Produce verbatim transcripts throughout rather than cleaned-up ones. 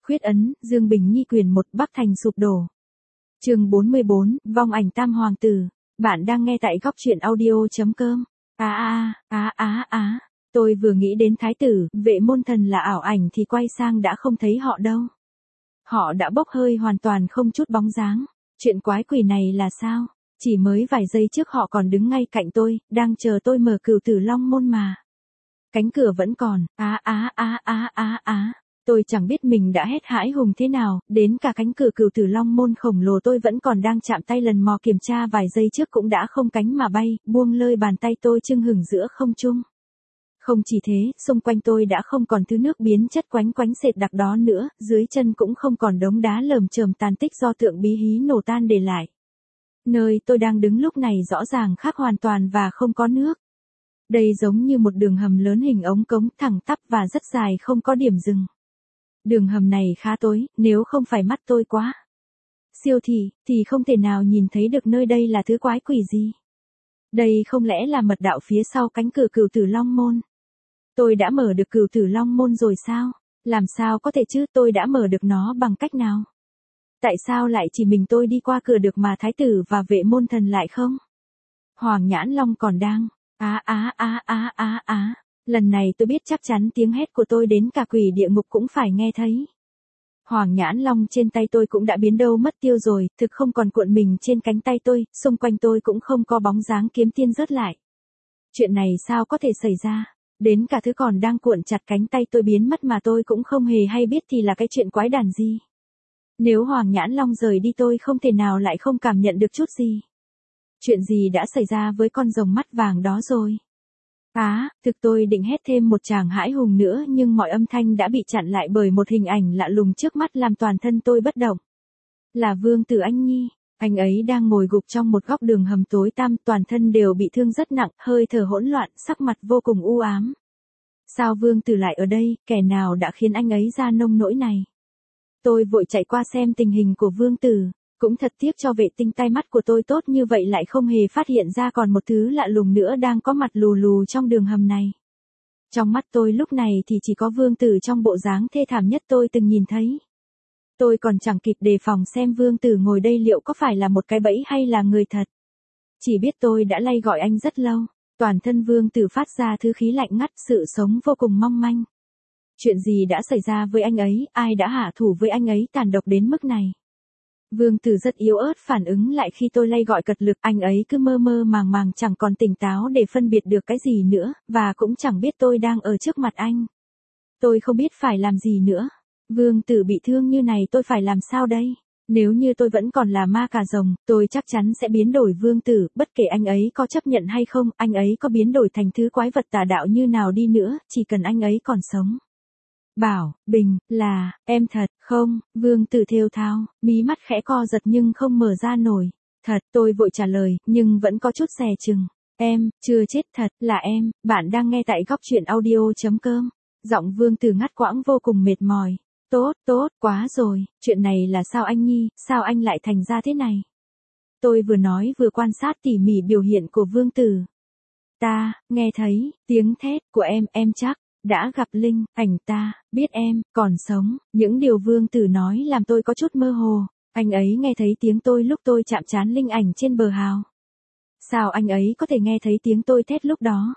Khuyết ấn, Dương Bình Nhi quyền một, Bắc Thành sụp đổ. Chương bốn mươi bốn, vong ảnh tam hoàng tử. Bạn đang nghe tại góc truyện audio chấm com. Á á á á á, tôi vừa nghĩ đến thái tử, Vệ Môn Thần là ảo ảnh thì quay sang đã không thấy họ đâu. Họ đã bốc hơi hoàn toàn không chút bóng dáng. Chuyện quái quỷ này là sao? Chỉ mới vài giây trước họ còn đứng ngay cạnh tôi, đang chờ tôi mở Cửu Tử Long môn mà. Cánh cửa vẫn còn, á á á á á á. Tôi chẳng biết mình đã hét hãi hùng thế nào, đến cả cánh cửa Cửu Tử Long môn khổng lồ tôi vẫn còn đang chạm tay lần mò kiểm tra vài giây trước cũng đã không cánh mà bay, buông lơi bàn tay tôi chưng hửng giữa không trung. Không chỉ thế, xung quanh tôi đã không còn thứ nước biến chất quánh quánh sệt đặc đó nữa, dưới chân cũng không còn đống đá lởm chởm tàn tích do tượng bí hí nổ tan để lại. Nơi tôi đang đứng lúc này rõ ràng khác hoàn toàn và không có nước. Đây giống như một đường hầm lớn hình ống cống thẳng tắp và rất dài không có điểm dừng. Đường hầm này khá tối, nếu không phải mắt tôi quá siêu thị, thì không thể nào nhìn thấy được nơi đây là thứ quái quỷ gì. Đây không lẽ là mật đạo phía sau cánh cửa Cửu Tử Long môn? Tôi đã mở được Cửu Tử Long môn rồi sao? Làm sao có thể chứ, tôi đã mở được nó bằng cách nào? Tại sao lại chỉ mình tôi đi qua cửa được mà thái tử và Vệ Môn Thần lại không? Hoàng Nhãn Long còn đang, á á á á á á. Lần này tôi biết chắc chắn tiếng hét của tôi đến cả quỷ địa ngục cũng phải nghe thấy. Hoàng Nhãn Long trên tay tôi cũng đã biến đâu mất tiêu rồi, thực không còn cuộn mình trên cánh tay tôi, xung quanh tôi cũng không có bóng dáng kiếm tiên rớt lại. Chuyện này sao có thể xảy ra? Đến cả thứ còn đang cuộn chặt cánh tay tôi biến mất mà tôi cũng không hề hay biết thì là cái chuyện quái đản gì? Nếu Hoàng Nhãn Long rời đi tôi không thể nào lại không cảm nhận được chút gì. Chuyện gì đã xảy ra với con rồng mắt vàng đó rồi? Á, thực tôi định hét thêm một tràng hãi hùng nữa nhưng mọi âm thanh đã bị chặn lại bởi một hình ảnh lạ lùng trước mắt làm toàn thân tôi bất động. Là Vương Tử Anh Nhi, anh ấy đang ngồi gục trong một góc đường hầm tối tăm, toàn thân đều bị thương rất nặng, hơi thở hỗn loạn, sắc mặt vô cùng u ám. Sao Vương Tử lại ở đây, kẻ nào đã khiến anh ấy ra nông nỗi này? Tôi vội chạy qua xem tình hình của Vương Tử. Cũng thật tiếc cho vệ tinh tai mắt của tôi tốt như vậy lại không hề phát hiện ra còn một thứ lạ lùng nữa đang có mặt lù lù trong đường hầm này. Trong mắt tôi lúc này thì chỉ có Vương Tử trong bộ dáng thê thảm nhất tôi từng nhìn thấy. Tôi còn chẳng kịp đề phòng xem Vương Tử ngồi đây liệu có phải là một cái bẫy hay là người thật. Chỉ biết tôi đã lay gọi anh rất lâu, toàn thân Vương Tử phát ra thứ khí lạnh ngắt, sự sống vô cùng mong manh. Chuyện gì đã xảy ra với anh ấy, ai đã hạ thủ với anh ấy tàn độc đến mức này? Vương Tử rất yếu ớt phản ứng lại khi tôi lay gọi cật lực, anh ấy cứ mơ mơ màng màng chẳng còn tỉnh táo để phân biệt được cái gì nữa, và cũng chẳng biết tôi đang ở trước mặt anh. Tôi không biết phải làm gì nữa. Vương Tử bị thương như này tôi phải làm sao đây? Nếu như tôi vẫn còn là ma cà rồng, tôi chắc chắn sẽ biến đổi Vương Tử, bất kể anh ấy có chấp nhận hay không, anh ấy có biến đổi thành thứ quái vật tà đạo như nào đi nữa, chỉ cần anh ấy còn sống. Bảo, Bình, là, em thật, không, Vương Tử thều thào, mí mắt khẽ co giật nhưng không mở ra nổi. Thật, tôi vội trả lời, nhưng vẫn có chút dè chừng. Em, chưa chết thật, là em, bạn đang nghe tại góc truyện audio chấm com. Giọng Vương Tử ngắt quãng vô cùng mệt mỏi. Tốt, tốt, quá rồi, chuyện này là sao anh Nhi, sao anh lại thành ra thế này? Tôi vừa nói vừa quan sát tỉ mỉ biểu hiện của Vương Tử. Ta, nghe thấy, tiếng thét của em, em chắc đã gặp linh, ảnh ta, biết em, còn sống, những điều Vương Tử nói làm tôi có chút mơ hồ, anh ấy nghe thấy tiếng tôi lúc tôi chạm trán linh ảnh trên bờ hào. Sao anh ấy có thể nghe thấy tiếng tôi thét lúc đó?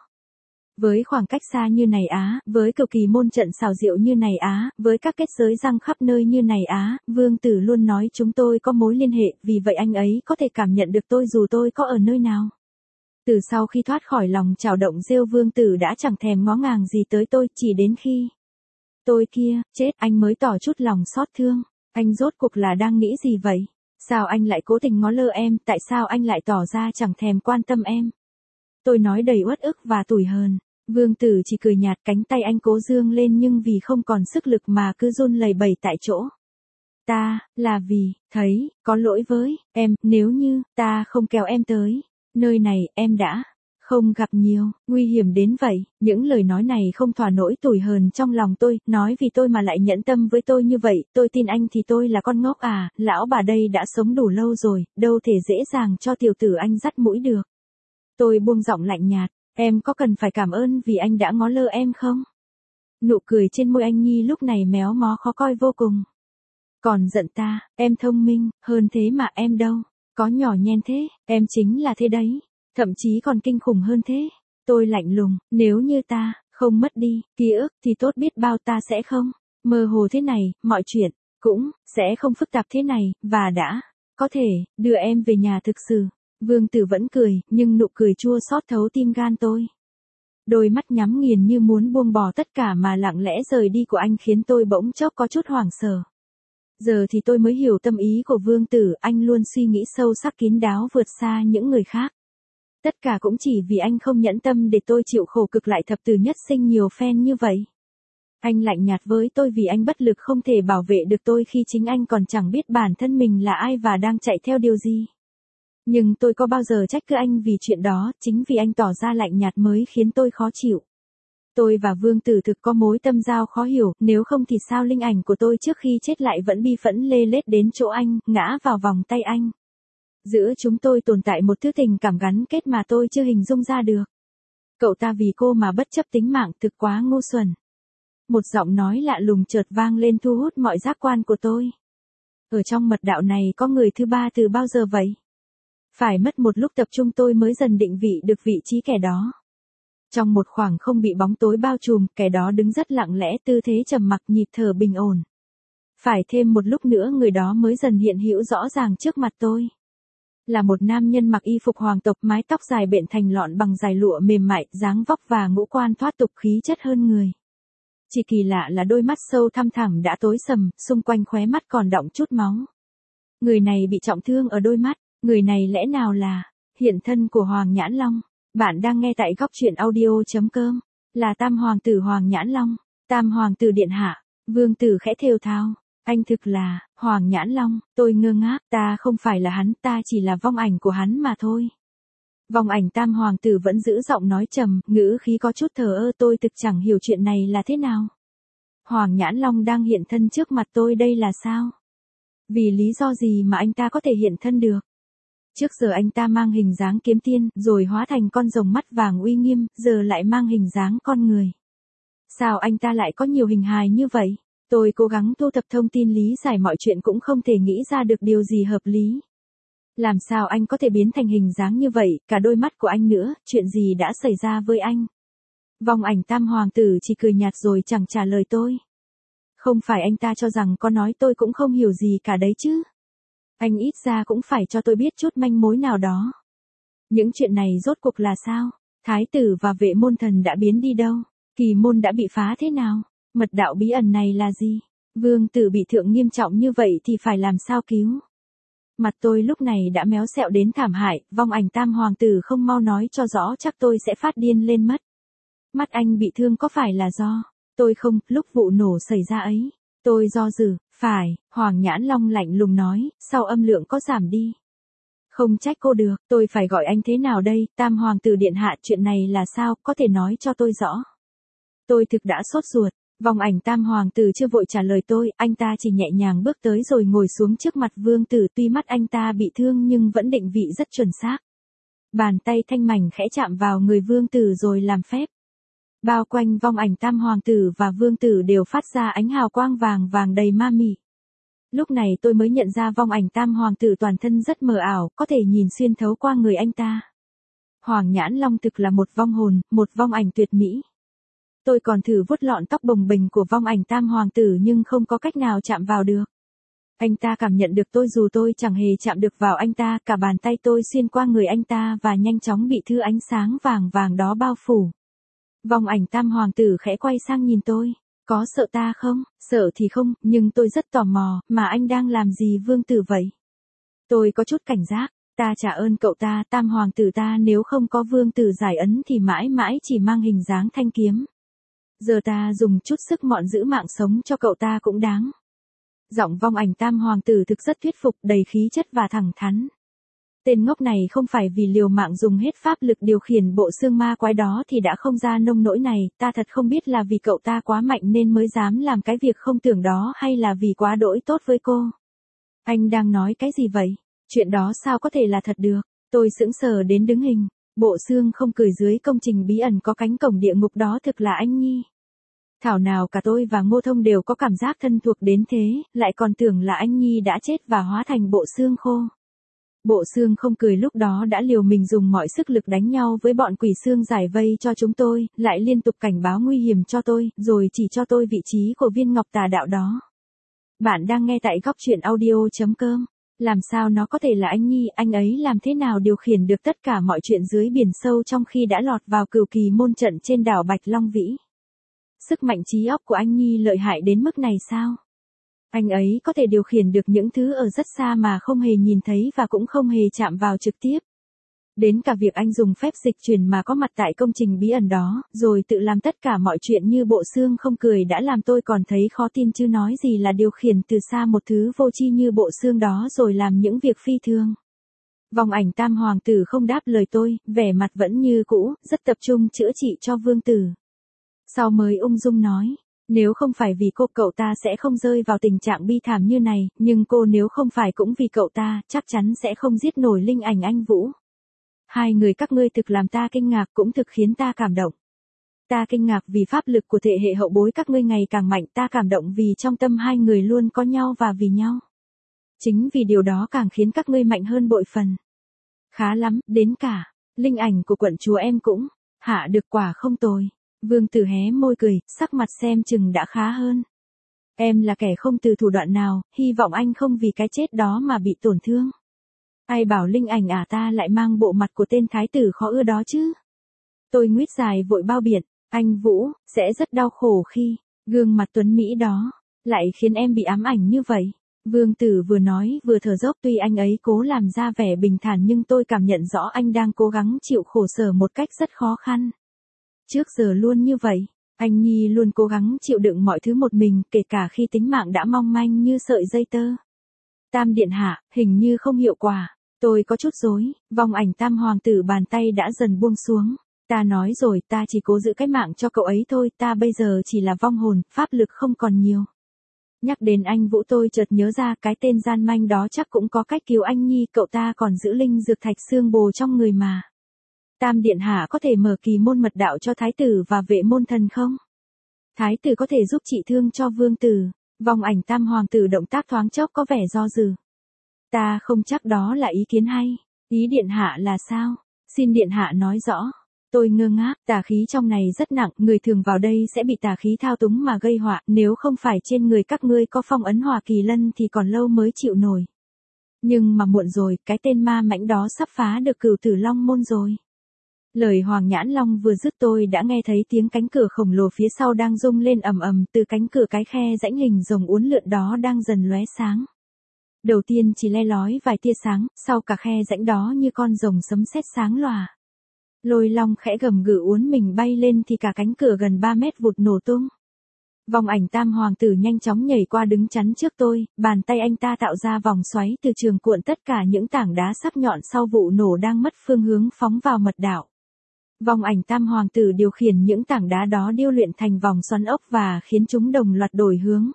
Với khoảng cách xa như này á, với cực kỳ môn trận xảo diệu như này á, với các kết giới răng khắp nơi như này á, Vương Tử luôn nói chúng tôi có mối liên hệ, vì vậy anh ấy có thể cảm nhận được tôi dù tôi có ở nơi nào. Từ sau khi thoát khỏi lòng trào động rêu Vương Tử đã chẳng thèm ngó ngàng gì tới tôi, chỉ đến khi tôi kia, chết, anh mới tỏ chút lòng xót thương. Anh rốt cuộc là đang nghĩ gì vậy? Sao anh lại cố tình ngó lơ em, tại sao anh lại tỏ ra chẳng thèm quan tâm em? Tôi nói đầy uất ức và tủi hờn. Vương Tử chỉ cười nhạt, cánh tay anh cố dương lên nhưng vì không còn sức lực mà cứ run lẩy bẩy tại chỗ. Ta, là vì, thấy, có lỗi với, em, nếu như, ta không kéo em tới nơi này, em đã không gặp nhiều nguy hiểm đến vậy. Những lời nói này không thỏa nỗi tủi hờn trong lòng tôi, nói vì tôi mà lại nhẫn tâm với tôi như vậy, tôi tin anh thì tôi là con ngốc à, lão bà đây đã sống đủ lâu rồi, đâu thể dễ dàng cho tiểu tử anh dắt mũi được. Tôi buông giọng lạnh nhạt, em có cần phải cảm ơn vì anh đã ngó lơ em không? Nụ cười trên môi anh Nhi lúc này méo mó khó coi vô cùng. Còn giận ta, em thông minh, hơn thế mà em đâu, có nhỏ nhen thế, em chính là thế đấy, thậm chí còn kinh khủng hơn thế. Tôi lạnh lùng, nếu như ta, không mất đi, ký ức thì tốt biết bao ta sẽ không, mơ hồ thế này, mọi chuyện, cũng, sẽ không phức tạp thế này, và đã, có thể, đưa em về nhà thực sự. Vương Tử vẫn cười, nhưng nụ cười chua xót thấu tim gan tôi. Đôi mắt nhắm nghiền như muốn buông bỏ tất cả mà lặng lẽ rời đi của anh khiến tôi bỗng chốc có chút hoảng sợ. Giờ thì tôi mới hiểu tâm ý của Vương Tử, anh luôn suy nghĩ sâu sắc kín đáo vượt xa những người khác. Tất cả cũng chỉ vì anh không nhẫn tâm để tôi chịu khổ cực lại thập tử nhất sinh nhiều phen như vậy. Anh lạnh nhạt với tôi vì anh bất lực không thể bảo vệ được tôi khi chính anh còn chẳng biết bản thân mình là ai và đang chạy theo điều gì. Nhưng tôi có bao giờ trách cứ anh vì chuyện đó, chính vì anh tỏ ra lạnh nhạt mới khiến tôi khó chịu. Tôi và Vương Tử thực có mối tâm giao khó hiểu, nếu không thì sao linh ảnh của tôi trước khi chết lại vẫn bi phẫn lê lết đến chỗ anh, ngã vào vòng tay anh. Giữa chúng tôi tồn tại một thứ tình cảm gắn kết mà tôi chưa hình dung ra được. Cậu ta vì cô mà bất chấp tính mạng thực quá ngu xuẩn. Một giọng nói lạ lùng chợt vang lên thu hút mọi giác quan của tôi. Ở trong mật đạo này có người thứ ba từ bao giờ vậy? Phải mất một lúc tập trung tôi mới dần định vị được vị trí kẻ đó. Trong một khoảng không bị bóng tối bao trùm, kẻ đó đứng rất lặng lẽ, tư thế trầm mặc, nhịp thở bình ổn. Phải thêm một lúc nữa người đó mới dần hiện hữu rõ ràng trước mặt tôi. Là một nam nhân mặc y phục hoàng tộc, mái tóc dài bện thành lọn bằng dải lụa mềm mại, dáng vóc và ngũ quan thoát tục, khí chất hơn người. Chỉ kỳ lạ là đôi mắt sâu thăm thẳm đã tối sầm, xung quanh khóe mắt còn đọng chút máu. Người này bị trọng thương ở đôi mắt, người này lẽ nào là hiện thân của Hoàng Nhãn Long? Bạn đang nghe tại góc truyện audio chấm com, là Tam Hoàng tử Hoàng Nhãn Long, Tam Hoàng tử điện hạ. Vương Tử khẽ thều thào, anh thực là Hoàng Nhãn Long. Tôi ngơ ngác, ta không phải là hắn, ta chỉ là vong ảnh của hắn mà thôi. Vong ảnh Tam Hoàng tử vẫn giữ giọng nói trầm, ngữ khí có chút thờ ơ, tôi thực chẳng hiểu chuyện này là thế nào. Hoàng Nhãn Long đang hiện thân trước mặt tôi đây là sao? Vì lý do gì mà anh ta có thể hiện thân được? Trước giờ anh ta mang hình dáng kiếm tiên, rồi hóa thành con rồng mắt vàng uy nghiêm, giờ lại mang hình dáng con người. Sao anh ta lại có nhiều hình hài như vậy? Tôi cố gắng thu thập thông tin lý giải mọi chuyện cũng không thể nghĩ ra được điều gì hợp lý. Làm sao anh có thể biến thành hình dáng như vậy, cả đôi mắt của anh nữa, chuyện gì đã xảy ra với anh? Vong ảnh Tam Hoàng tử chỉ cười nhạt rồi chẳng trả lời tôi. Không phải anh ta cho rằng có nói tôi cũng không hiểu gì cả đấy chứ. Anh ít ra cũng phải cho tôi biết chút manh mối nào đó. Những chuyện này rốt cuộc là sao? Thái tử và vệ môn thần đã biến đi đâu? Kỳ môn đã bị phá thế nào? Mật đạo bí ẩn này là gì? Vương Tử bị thương nghiêm trọng như vậy thì phải làm sao cứu? Mặt tôi lúc này đã méo xẹo đến thảm hại, vong ảnh Tam Hoàng tử không mau nói cho rõ chắc tôi sẽ phát điên lên mất. Mắt anh bị thương có phải là do tôi không, lúc vụ nổ xảy ra ấy? Tôi do dự, phải, Hoàng Nhãn Long lạnh lùng nói, sau âm lượng có giảm đi. Không trách cô được, tôi phải gọi anh thế nào đây? Tam Hoàng tử điện hạ, chuyện này là sao, có thể nói cho tôi rõ. Tôi thực đã sốt ruột. Vong ảnh Tam Hoàng tử chưa vội trả lời tôi, anh ta chỉ nhẹ nhàng bước tới rồi ngồi xuống trước mặt Vương Tử, tuy mắt anh ta bị thương nhưng vẫn định vị rất chuẩn xác. Bàn tay thanh mảnh khẽ chạm vào người Vương Tử rồi làm phép. Bao quanh vong ảnh Tam Hoàng tử và Vương Tử đều phát ra ánh hào quang vàng vàng đầy ma mị. Lúc này tôi mới nhận ra vong ảnh Tam Hoàng tử toàn thân rất mờ ảo, có thể nhìn xuyên thấu qua người anh ta. Hoàng Nhãn Long thực là một vong hồn, một vong ảnh tuyệt mỹ. Tôi còn thử vuốt lọn tóc bồng bềnh của vong ảnh Tam Hoàng tử nhưng không có cách nào chạm vào được. Anh ta cảm nhận được tôi dù tôi chẳng hề chạm được vào anh ta, cả bàn tay tôi xuyên qua người anh ta và nhanh chóng bị thứ ánh sáng vàng vàng đó bao phủ. Vong ảnh Tam Hoàng tử khẽ quay sang nhìn tôi. Có sợ ta không? Sợ thì không, nhưng tôi rất tò mò, mà anh đang làm gì Vương Tử vậy? Tôi có chút cảnh giác. Ta trả ơn cậu ta, Tam Hoàng tử ta, nếu không có Vương Tử giải ấn thì mãi mãi chỉ mang hình dáng thanh kiếm. Giờ ta dùng chút sức mọn giữ mạng sống cho cậu ta cũng đáng. Giọng vong ảnh Tam Hoàng tử thực rất thuyết phục, đầy khí chất và thẳng thắn. Tên ngốc này không phải vì liều mạng dùng hết pháp lực điều khiển bộ xương ma quái đó thì đã không ra nông nỗi này, ta thật không biết là vì cậu ta quá mạnh nên mới dám làm cái việc không tưởng đó hay là vì quá đỗi tốt với cô. Anh đang nói cái gì vậy? Chuyện đó sao có thể là thật được? Tôi sững sờ đến đứng hình. Bộ xương không cười dưới công trình bí ẩn có cánh cổng địa ngục đó thực là anh Nhi. Thảo nào cả tôi và Ngô Thông đều có cảm giác thân thuộc đến thế, lại còn tưởng là anh Nhi đã chết và hóa thành bộ xương khô. Bộ xương không cười lúc đó đã liều mình dùng mọi sức lực đánh nhau với bọn quỷ xương giải vây cho chúng tôi, lại liên tục cảnh báo nguy hiểm cho tôi, rồi chỉ cho tôi vị trí của viên ngọc tà đạo đó. Bạn đang nghe tại góc truyện audio.com. Làm sao nó có thể là anh Nhi, anh ấy làm thế nào điều khiển được tất cả mọi chuyện dưới biển sâu trong khi đã lọt vào cửu kỳ môn trận trên đảo Bạch Long Vĩ? Sức mạnh trí óc của anh Nhi lợi hại đến mức này sao? Anh ấy có thể điều khiển được những thứ ở rất xa mà không hề nhìn thấy và cũng không hề chạm vào trực tiếp. Đến cả việc anh dùng phép dịch chuyển mà có mặt tại công trình bí ẩn đó, rồi tự làm tất cả mọi chuyện như bộ xương không cười đã làm tôi còn thấy khó tin chứ nói gì là điều khiển từ xa một thứ vô tri như bộ xương đó rồi làm những việc phi thường. Vong ảnh tam hoàng tử không đáp lời tôi, vẻ mặt vẫn như cũ, rất tập trung chữa trị cho vương tử. Sau mới ung dung nói. Nếu không phải vì cô, cậu ta sẽ không rơi vào tình trạng bi thảm như này, nhưng cô nếu không phải cũng vì cậu ta, chắc chắn sẽ không giết nổi linh ảnh anh Vũ. Hai người các ngươi thực làm ta kinh ngạc cũng thực khiến ta cảm động. Ta kinh ngạc vì pháp lực của thế hệ hậu bối các ngươi ngày càng mạnh, ta cảm động vì trong tâm hai người luôn có nhau và vì nhau. Chính vì điều đó càng khiến các ngươi mạnh hơn bội phần. Khá lắm, đến cả, linh ảnh của quận chúa em cũng, hạ được quả không tồi. Vương tử hé môi cười, sắc mặt xem chừng đã khá hơn. Em là kẻ không từ thủ đoạn nào, hy vọng anh không vì cái chết đó mà bị tổn thương. Ai bảo linh ảnh à ta lại mang bộ mặt của tên thái tử khó ưa đó chứ. Tôi nguyết dài vội bao biện, anh Vũ, sẽ rất đau khổ khi, gương mặt tuấn Mỹ đó, lại khiến em bị ám ảnh như vậy. Vương tử vừa nói vừa thở dốc, tuy anh ấy cố làm ra vẻ bình thản nhưng tôi cảm nhận rõ anh đang cố gắng chịu khổ sở một cách rất khó khăn. Trước giờ luôn như vậy, anh Nhi luôn cố gắng chịu đựng mọi thứ một mình, kể cả khi tính mạng đã mong manh như sợi dây tơ. Tam điện hạ, hình như không hiệu quả. Tôi có chút rối, vong ảnh tam hoàng tử bàn tay đã dần buông xuống. Ta nói rồi, ta chỉ cố giữ cái mạng cho cậu ấy thôi, ta bây giờ chỉ là vong hồn, pháp lực không còn nhiều. Nhắc đến anh Vũ tôi chợt nhớ ra cái tên gian manh đó chắc cũng có cách cứu anh Nhi, cậu ta còn giữ linh dược thạch xương bồ trong người mà. Tam điện hạ có thể mở kỳ môn mật đạo cho thái tử và vệ môn thần không? Thái tử có thể giúp trị thương cho vương tử. Vong ảnh tam hoàng tử động tác thoáng chốc có vẻ do dự. Ta không chắc đó là ý kiến hay. Ý điện hạ là sao? Xin điện hạ nói rõ. Tôi ngơ ngác, tà khí trong này rất nặng, người thường vào đây sẽ bị tà khí thao túng mà gây họa, nếu không phải trên người các ngươi có phong ấn Hỏa Kỳ Lân thì còn lâu mới chịu nổi. Nhưng mà muộn rồi, cái tên ma mãnh đó sắp phá được Cửu Tử Long môn rồi. Lời Hoàng Nhãn Long vừa dứt tôi đã nghe thấy tiếng cánh cửa khổng lồ phía sau đang rung lên ầm ầm, từ cánh cửa cái khe rãnh hình rồng uốn lượn đó đang dần lóe sáng. Đầu tiên chỉ le lói vài tia sáng, sau cả khe rãnh đó như con rồng sấm sét sáng lòa. Lôi Long khẽ gầm gừ uốn mình bay lên thì cả cánh cửa gần ba mét vụt nổ tung. Vong ảnh tam hoàng tử nhanh chóng nhảy qua đứng chắn trước tôi, bàn tay anh ta tạo ra vòng xoáy từ trường cuộn tất cả những tảng đá sắc nhọn sau vụ nổ đang mất phương hướng phóng vào mật đạo. Vong ảnh tam hoàng tử điều khiển những tảng đá đó điêu luyện thành vòng xoắn ốc và khiến chúng đồng loạt đổi hướng.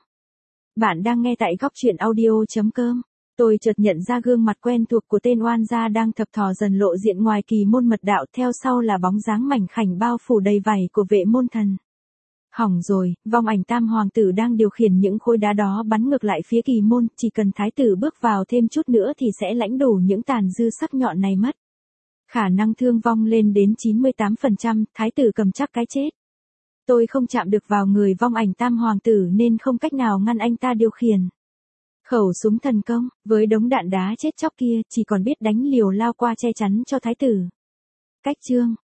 Bạn đang nghe tại góc truyện audio.com. Tôi chợt nhận ra gương mặt quen thuộc của tên oan gia đang thập thò dần lộ diện ngoài kỳ môn mật đạo, theo sau là bóng dáng mảnh khảnh bao phủ đầy vảy của vệ môn thần. Hỏng rồi, vong ảnh tam hoàng tử đang điều khiển những khối đá đó bắn ngược lại phía kỳ môn, chỉ cần thái tử bước vào thêm chút nữa thì sẽ lãnh đủ những tàn dư sắc nhọn này mất. Khả năng thương vong lên đến chín mươi tám phần trăm, thái tử cầm chắc cái chết. Tôi không chạm được vào người vong ảnh tam hoàng tử nên không cách nào ngăn anh ta điều khiển. Khẩu súng thần công, với đống đạn đá chết chóc kia, chỉ còn biết đánh liều lao qua che chắn cho thái tử. Cách chương